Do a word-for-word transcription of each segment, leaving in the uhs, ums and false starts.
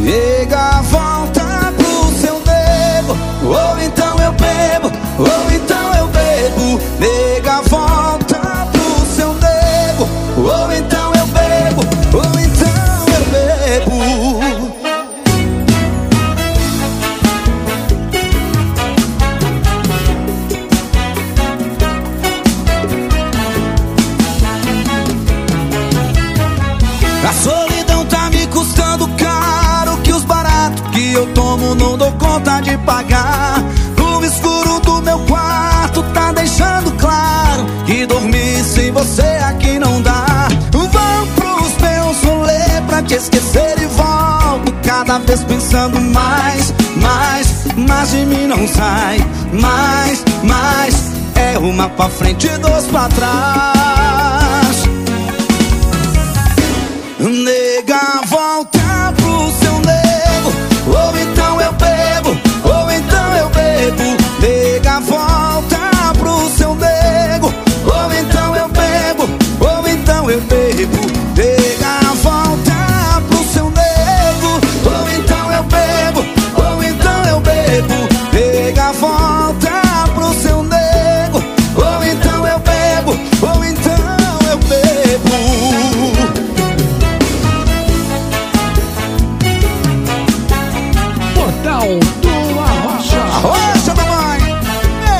Nega, volta pro seu nego, ou então eu bebo, ou então eu bebo. Nega, volta pro seu nego, ou então eu bebo, ou então eu bebo. A solidão tá me custando caro, que os baratos que eu tomo não dou conta de pagar. O escuro do meu quarto tá deixando claro que dormir sem você aqui não dá. Vão pros meus rolê pra te esquecer e volto cada vez pensando mais, mais, mais de mim não sai. Mais, mais, é uma pra frente e dois pra trás. Nega, volta pro seu nego, ou então eu bebo, ou então eu bebo. Nega, volta pro seu nego, ou então eu bebo, ou então eu bebo. Nega, volta pro seu nego, ou então eu bebo, ou então eu bebo. Nega, volta pro seu nego, ou então eu bebo, ou então eu bebo. Do Arrocha. Arrocha, mamãe. É.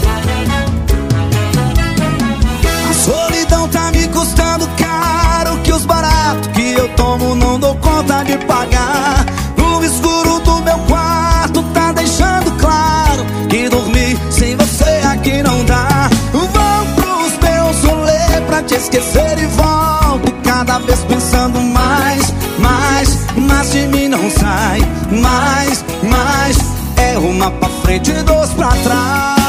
A solidão tá me custando caro, que os baratos que eu tomo não dou conta de pagar. No escuro do meu quarto tá deixando claro que dormir sem você aqui não dá. Vão pros meus rolê pra te esquecer e volto cada vez pensando mais, mais, mais de mim não sai. Mais, mais, é uma pra frente e dois pra trás.